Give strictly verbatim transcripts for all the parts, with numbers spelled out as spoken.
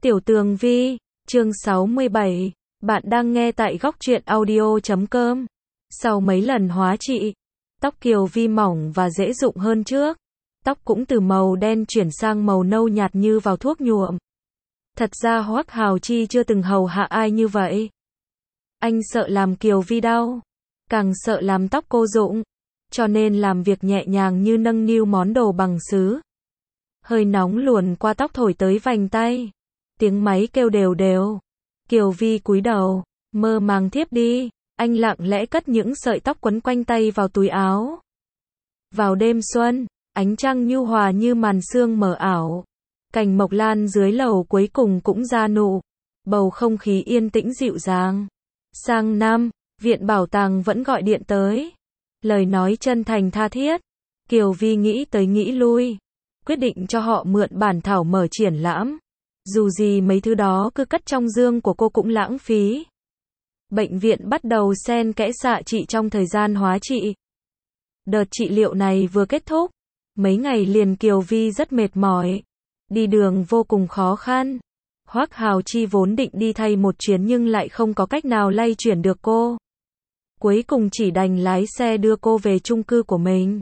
Tiểu Tường Vi, chương sáu mươi bảy, bạn đang nghe tại góc truyện audio chấm com. Sau mấy lần hóa trị, tóc Kiều Vi mỏng và dễ rụng hơn trước. Tóc cũng từ màu đen chuyển sang màu nâu nhạt như vào thuốc nhuộm. Thật ra Hoắc Hào Chi chưa từng hầu hạ ai như vậy. Anh sợ làm Kiều Vi đau, càng sợ làm tóc cô rụng, cho nên làm việc nhẹ nhàng như nâng niu món đồ bằng sứ. Hơi nóng luồn qua tóc thổi tới vành tay. Tiếng máy kêu đều đều. Kiều Vi cúi đầu, mơ màng thiếp đi. Anh lặng lẽ cất những sợi tóc quấn quanh tay vào túi áo. Vào đêm xuân, ánh trăng nhu hòa như màn sương mờ ảo. Cành mộc lan dưới lầu cuối cùng cũng ra nụ. Bầu không khí yên tĩnh dịu dàng. Sang năm, viện bảo tàng vẫn gọi điện tới. Lời nói chân thành tha thiết. Kiều Vi nghĩ tới nghĩ lui, quyết định cho họ mượn bản thảo mở triển lãm. Dù gì mấy thứ đó cứ cất trong dương của cô cũng lãng phí. Bệnh viện bắt đầu xen kẽ xạ trị trong thời gian hóa trị. Đợt trị liệu này vừa kết thúc, mấy ngày liền Kiều Vi rất mệt mỏi. Đi đường vô cùng khó khăn. Hoắc Hào Chi vốn định đi thay một chuyến nhưng lại không có cách nào lay chuyển được cô. Cuối cùng chỉ đành lái xe đưa cô về chung cư của mình.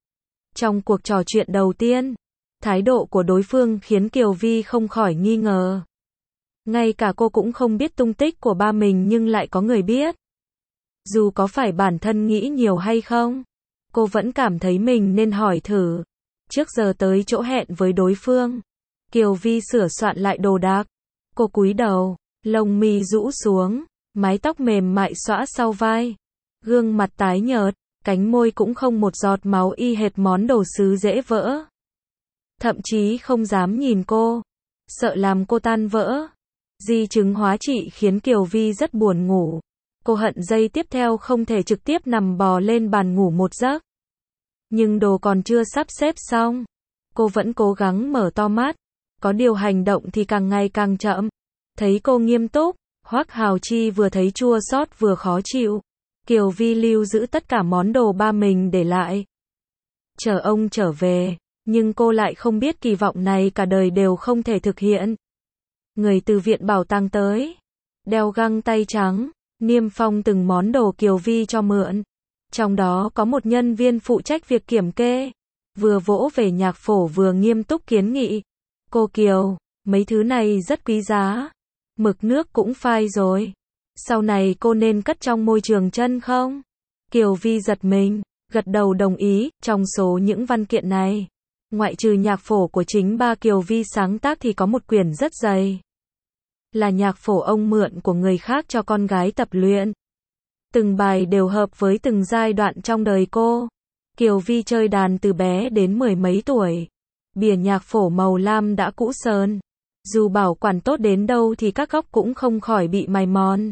Trong cuộc trò chuyện đầu tiên, thái độ của đối phương khiến Kiều Vi không khỏi nghi ngờ. Ngay cả cô cũng không biết tung tích của ba mình nhưng lại có người biết. Dù có phải bản thân nghĩ nhiều hay không, cô vẫn cảm thấy mình nên hỏi thử. Trước giờ tới chỗ hẹn với đối phương, Kiều Vi sửa soạn lại đồ đạc. Cô cúi đầu, lông mi rũ xuống, mái tóc mềm mại xõa sau vai. Gương mặt tái nhợt, cánh môi cũng không một giọt máu y hệt món đồ sứ dễ vỡ. Thậm chí không dám nhìn cô, sợ làm cô tan vỡ. Di chứng hóa trị khiến Kiều Vi rất buồn ngủ. Cô hận giây tiếp theo không thể trực tiếp nằm bò lên bàn ngủ một giấc. Nhưng đồ còn chưa sắp xếp xong, cô vẫn cố gắng mở to mắt. Có điều hành động thì càng ngày càng chậm. Thấy cô nghiêm túc, Hoắc Hào Chi vừa thấy chua xót vừa khó chịu. Kiều Vi lưu giữ tất cả món đồ ba mình để lại, chờ ông trở về. Nhưng cô lại không biết kỳ vọng này cả đời đều không thể thực hiện. Người từ viện bảo tàng tới, đeo găng tay trắng, niêm phong từng món đồ Kiều Vi cho mượn. Trong đó có một nhân viên phụ trách việc kiểm kê, vừa vỗ về nhạc phổ vừa nghiêm túc kiến nghị. Cô Kiều, mấy thứ này rất quý giá. Mực nước cũng phai rồi. Sau này cô nên cất trong môi trường chân không? Kiều Vi giật mình, gật đầu đồng ý. Trong số những văn kiện này, ngoại trừ nhạc phổ của chính ba Kiều Vi sáng tác thì có một quyển rất dày. Là nhạc phổ ông mượn của người khác cho con gái tập luyện. Từng bài đều hợp với từng giai đoạn trong đời cô. Kiều Vi chơi đàn từ bé đến mười mấy tuổi. Bìa nhạc phổ màu lam đã cũ sờn. Dù bảo quản tốt đến đâu thì các góc cũng không khỏi bị mài mòn.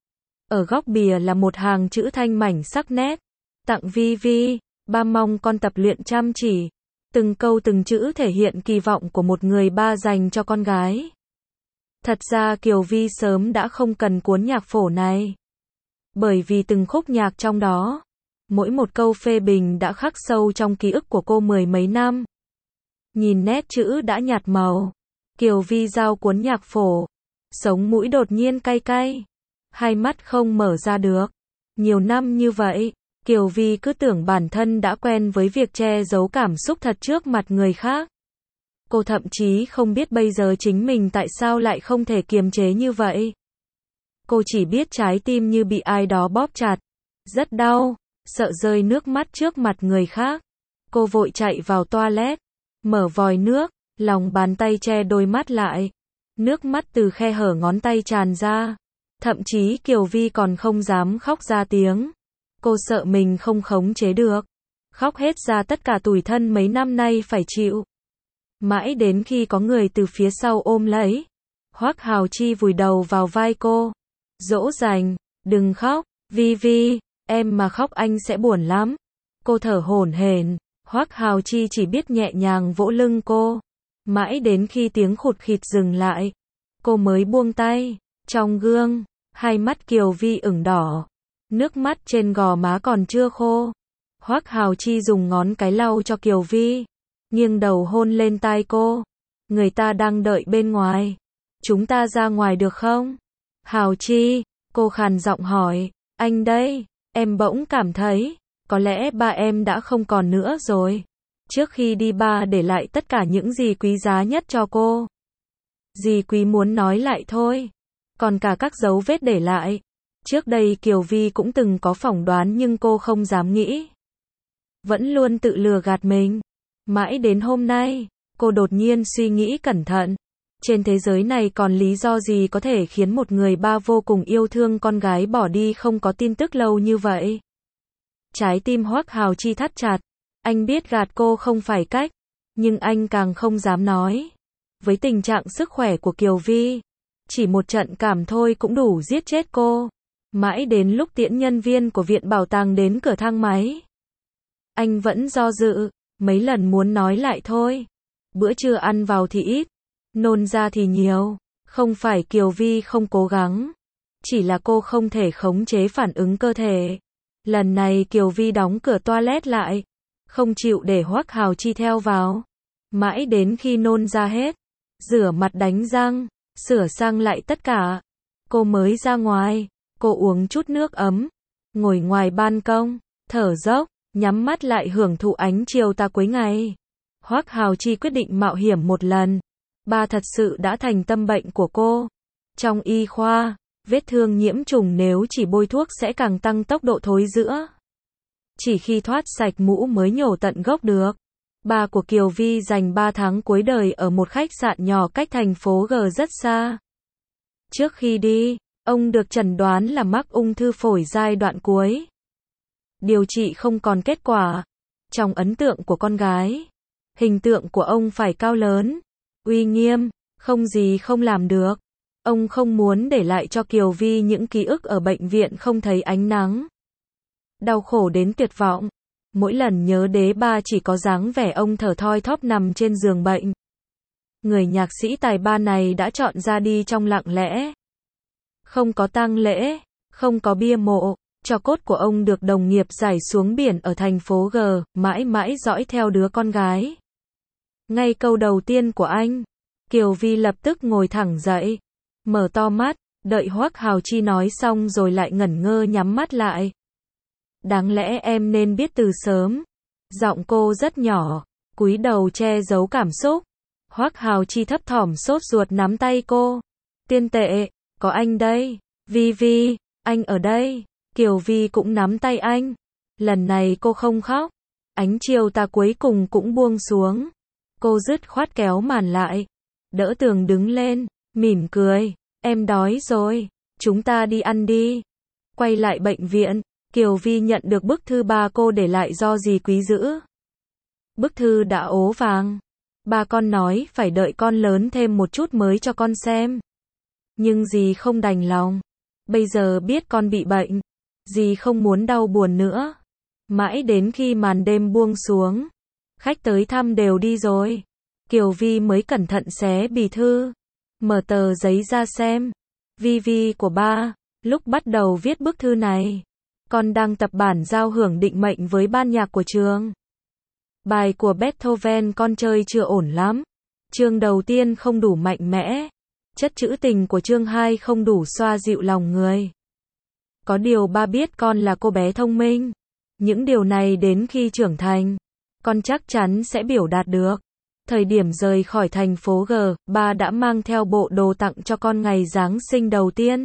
Ở góc bìa là một hàng chữ thanh mảnh sắc nét. Tặng Vi Vi, ba mong con tập luyện chăm chỉ. Từng câu từng chữ thể hiện kỳ vọng của một người ba dành cho con gái. Thật ra Kiều Vi sớm đã không cần cuốn nhạc phổ này. Bởi vì từng khúc nhạc trong đó, mỗi một câu phê bình đã khắc sâu trong ký ức của cô mười mấy năm. Nhìn nét chữ đã nhạt màu, Kiều Vi giao cuốn nhạc phổ, sống mũi đột nhiên cay cay, hai mắt không mở ra được. Nhiều năm như vậy, Kiều Vi cứ tưởng bản thân đã quen với việc che giấu cảm xúc thật trước mặt người khác. Cô thậm chí không biết bây giờ chính mình tại sao lại không thể kiềm chế như vậy. Cô chỉ biết trái tim như bị ai đó bóp chặt, rất đau, sợ rơi nước mắt trước mặt người khác. Cô vội chạy vào toilet, mở vòi nước, lòng bàn tay che đôi mắt lại. Nước mắt từ khe hở ngón tay tràn ra. Thậm chí Kiều Vi còn không dám khóc ra tiếng. Cô sợ mình không khống chế được. Khóc hết ra tất cả tủi thân mấy năm nay phải chịu. Mãi đến khi có người từ phía sau ôm lấy. Hoắc Hào Chi vùi đầu vào vai cô. Dỗ dành, đừng khóc, Vi Vi, em mà khóc anh sẽ buồn lắm. Cô thở hổn hển. Hoắc Hào Chi chỉ biết nhẹ nhàng vỗ lưng cô. Mãi đến khi tiếng khụt khịt dừng lại, cô mới buông tay. Trong gương, hai mắt Kiều Vi ửng đỏ. Nước mắt trên gò má còn chưa khô. Hoắc Hào Chi dùng ngón cái lau cho Kiều Vi, nghiêng đầu hôn lên tai cô. Người ta đang đợi bên ngoài. chúng ta ra ngoài được không? Hào Chi, cô khàn giọng hỏi, anh đây, em bỗng cảm thấy, có lẽ ba em đã không còn nữa rồi. Trước khi đi ba để lại tất cả những gì quý giá nhất cho cô. Dì Quý muốn nói lại thôi. Còn cả các dấu vết để lại. Trước đây Kiều Vi cũng từng có phỏng đoán nhưng cô không dám nghĩ. Vẫn luôn tự lừa gạt mình. Mãi đến hôm nay, cô đột nhiên suy nghĩ cẩn thận. Trên thế giới này còn lý do gì có thể khiến một người ba vô cùng yêu thương con gái bỏ đi không có tin tức lâu như vậy? Trái tim Hoắc Hào Chi thắt chặt. Anh biết gạt cô không phải cách, nhưng anh càng không dám nói. Với tình trạng sức khỏe của Kiều Vi, chỉ một trận cảm thôi cũng đủ giết chết cô. Mãi đến lúc tiễn nhân viên của viện bảo tàng đến cửa thang máy, anh vẫn do dự, mấy lần muốn nói lại thôi. Bữa trưa ăn vào thì ít, nôn ra thì nhiều. Không phải Kiều Vi không cố gắng, chỉ là cô không thể khống chế phản ứng cơ thể. Lần này Kiều Vi đóng cửa toilet lại, không chịu để Hoắc Hào Chi theo vào. Mãi đến khi nôn ra hết, rửa mặt đánh răng, sửa sang lại tất cả, cô mới ra ngoài. Cô uống chút nước ấm, ngồi ngoài ban công, thở dốc, nhắm mắt lại hưởng thụ ánh chiều tà cuối ngày. Hoắc Hào Chi quyết định mạo hiểm một lần. Ba thật sự đã thành tâm bệnh của cô. Trong y khoa, vết thương nhiễm trùng nếu chỉ bôi thuốc sẽ càng tăng tốc độ thối rữa. Chỉ khi thoát sạch mũ mới nhổ tận gốc được. Ba của Kiều Vi dành ba tháng cuối đời ở một khách sạn nhỏ cách thành phố G rất xa. Trước khi đi, ông được chẩn đoán là mắc ung thư phổi giai đoạn cuối. Điều trị không còn kết quả. Trong ấn tượng của con gái, hình tượng của ông phải cao lớn, uy nghiêm, không gì không làm được. Ông không muốn để lại cho Kiều Vi những ký ức ở bệnh viện không thấy ánh nắng. Đau khổ đến tuyệt vọng. Mỗi lần nhớ đế ba chỉ có dáng vẻ ông thở thoi thóp nằm trên giường bệnh. Người nhạc sĩ tài ba này đã chọn ra đi trong lặng lẽ. Không có tang lễ, không có bia mộ, tro cốt của ông được đồng nghiệp rải xuống biển ở thành phố G, mãi mãi dõi theo đứa con gái. Ngay câu đầu tiên của anh, Kiều Vi lập tức ngồi thẳng dậy, mở to mắt, đợi Hoắc Hào Chi nói xong rồi lại ngẩn ngơ nhắm mắt lại. Đáng lẽ em nên biết từ sớm. Giọng cô rất nhỏ, cúi đầu che giấu cảm xúc. Hoắc Hào Chi thấp thỏm sốt ruột nắm tay cô. Tiên tệ, có anh đây. Vi Vi, anh ở đây. Kiều Vi cũng nắm tay anh. Lần này cô không khóc. Ánh chiều tà cuối cùng cũng buông xuống. Cô dứt khoát kéo màn lại. Đỡ Tường đứng lên, mỉm cười. Em đói rồi, chúng ta đi ăn đi. Quay lại bệnh viện, Kiều Vi nhận được bức thư ba cô để lại do dì Quý giữ. Bức thư đã ố vàng. Ba con nói phải đợi con lớn thêm một chút mới cho con xem. Nhưng dì không đành lòng. Bây giờ biết con bị bệnh, dì không muốn đau buồn nữa. Mãi đến khi màn đêm buông xuống, khách tới thăm đều đi rồi, Kiều Vi mới cẩn thận xé bì thư, mở tờ giấy ra xem. Vi Vi của ba, lúc bắt đầu viết bức thư này, con đang tập bản giao hưởng định mệnh với ban nhạc của trường. Bài của Beethoven con chơi chưa ổn lắm. Chương đầu tiên không đủ mạnh mẽ. Chất trữ tình của chương hai không đủ xoa dịu lòng người. Có điều ba biết con là cô bé thông minh. Những điều này đến khi trưởng thành, con chắc chắn sẽ biểu đạt được. Thời điểm rời khỏi thành phố G, ba đã mang theo bộ đồ tặng cho con ngày Giáng sinh đầu tiên.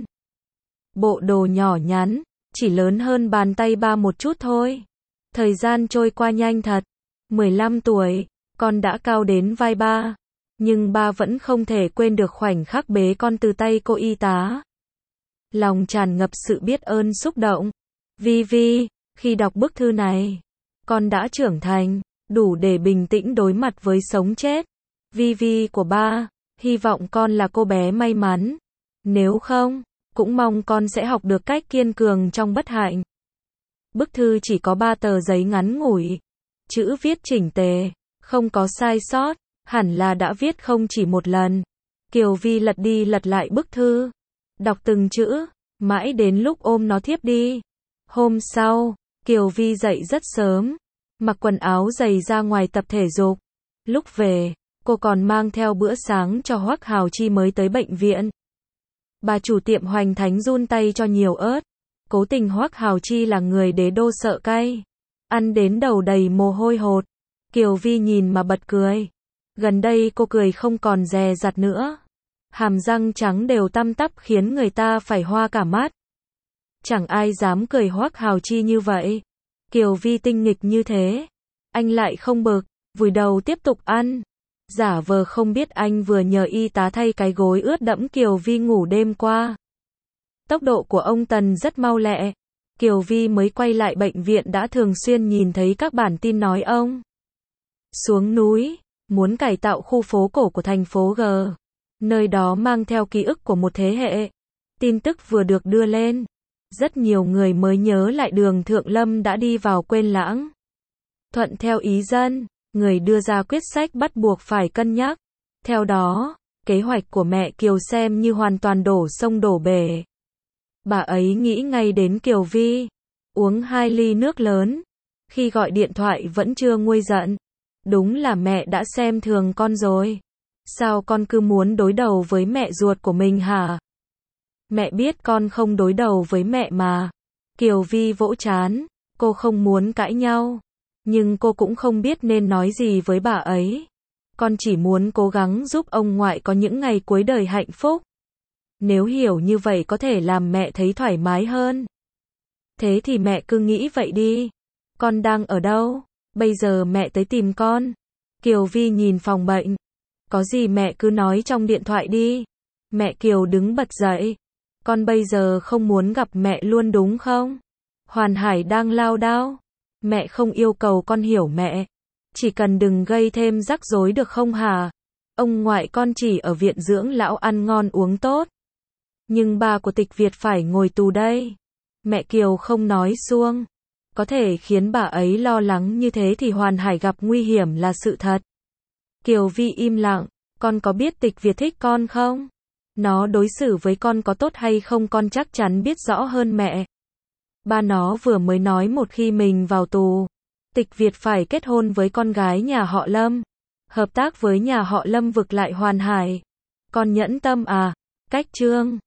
Bộ đồ nhỏ nhắn, chỉ lớn hơn bàn tay ba một chút thôi. Thời gian trôi qua nhanh thật. mười lăm tuổi, con đã cao đến vai ba. Nhưng ba vẫn không thể quên được khoảnh khắc bế con từ tay cô y tá. Lòng tràn ngập sự biết ơn xúc động. Vi Vi, khi đọc bức thư này, con đã trưởng thành, đủ để bình tĩnh đối mặt với sống chết. Vi Vi của ba, hy vọng con là cô bé may mắn. Nếu không, cũng mong con sẽ học được cách kiên cường trong bất hạnh. Bức thư chỉ có ba tờ giấy ngắn ngủi. Chữ viết chỉnh tề, không có sai sót, hẳn là đã viết không chỉ một lần. Kiều Vi lật đi lật lại bức thư, đọc từng chữ, mãi đến lúc ôm nó thiếp đi. Hôm sau, Kiều Vi dậy rất sớm, mặc quần áo dày ra ngoài tập thể dục. Lúc về, cô còn mang theo bữa sáng cho Hoắc Hào Chi mới tới bệnh viện. Bà chủ tiệm Hoành Thánh run tay cho nhiều ớt. Cố tình Hoắc Hào Chi là người đế đô sợ cay. Ăn đến đầu đầy mồ hôi hột. Kiều Vi nhìn mà bật cười. Gần đây cô cười không còn dè dặt nữa. Hàm răng trắng đều tăm tắp khiến người ta phải hoa cả mắt. Chẳng ai dám cười Hoắc Hào Chi như vậy. Kiều Vi tinh nghịch như thế. Anh lại không bực, vùi đầu tiếp tục ăn. Giả vờ không biết anh vừa nhờ y tá thay cái gối ướt đẫm Kiều Vi ngủ đêm qua. Tốc độ của ông Tần rất mau lẹ. Kiều Vi mới quay lại bệnh viện đã thường xuyên nhìn thấy các bản tin nói ông xuống núi, muốn cải tạo khu phố cổ của thành phố G. Nơi đó mang theo ký ức của một thế hệ. Tin tức vừa được đưa lên. Rất nhiều người mới nhớ lại đường Thượng Lâm đã đi vào quên lãng. Thuận theo ý dân, người đưa ra quyết sách bắt buộc phải cân nhắc. Theo đó, kế hoạch của mẹ Kiều xem như hoàn toàn đổ sông đổ bể. Bà ấy nghĩ ngay đến Kiều Vi. Uống hai ly nước lớn. Khi gọi điện thoại vẫn chưa nguôi giận. Đúng là mẹ đã xem thường con rồi. Sao con cứ muốn đối đầu với mẹ ruột của mình hả? Mẹ biết con không đối đầu với mẹ mà. Kiều Vi vỗ trán. Cô không muốn cãi nhau. Nhưng cô cũng không biết nên nói gì với bà ấy. Con chỉ muốn cố gắng giúp ông ngoại có những ngày cuối đời hạnh phúc. Nếu hiểu như vậy có thể làm mẹ thấy thoải mái hơn. Thế thì mẹ cứ nghĩ vậy đi. Con đang ở đâu? Bây giờ mẹ tới tìm con. Kiều Vi nhìn phòng bệnh. Có gì mẹ cứ nói trong điện thoại đi. Mẹ Kiều đứng bật dậy. Con bây giờ không muốn gặp mẹ luôn đúng không? Hoàn Hải đang lao đao. Mẹ không yêu cầu con hiểu mẹ. Chỉ cần đừng gây thêm rắc rối được không hả? Ông ngoại con chỉ ở viện dưỡng lão ăn ngon uống tốt. Nhưng ba của Tịch Việt phải ngồi tù đây. Mẹ Kiều không nói suông. Có thể khiến bà ấy lo lắng như thế thì Hoàn Hải gặp nguy hiểm là sự thật. Kiều Vi im lặng. Con có biết Tịch Việt thích con không? Nó đối xử với con có tốt hay không con chắc chắn biết rõ hơn mẹ. Ba nó vừa mới nói một khi mình vào tù, Tịch Việt phải kết hôn với con gái nhà họ Lâm. Hợp tác với nhà họ Lâm vực lại Hoàn Hải. Con nhẫn tâm à? Cách Trương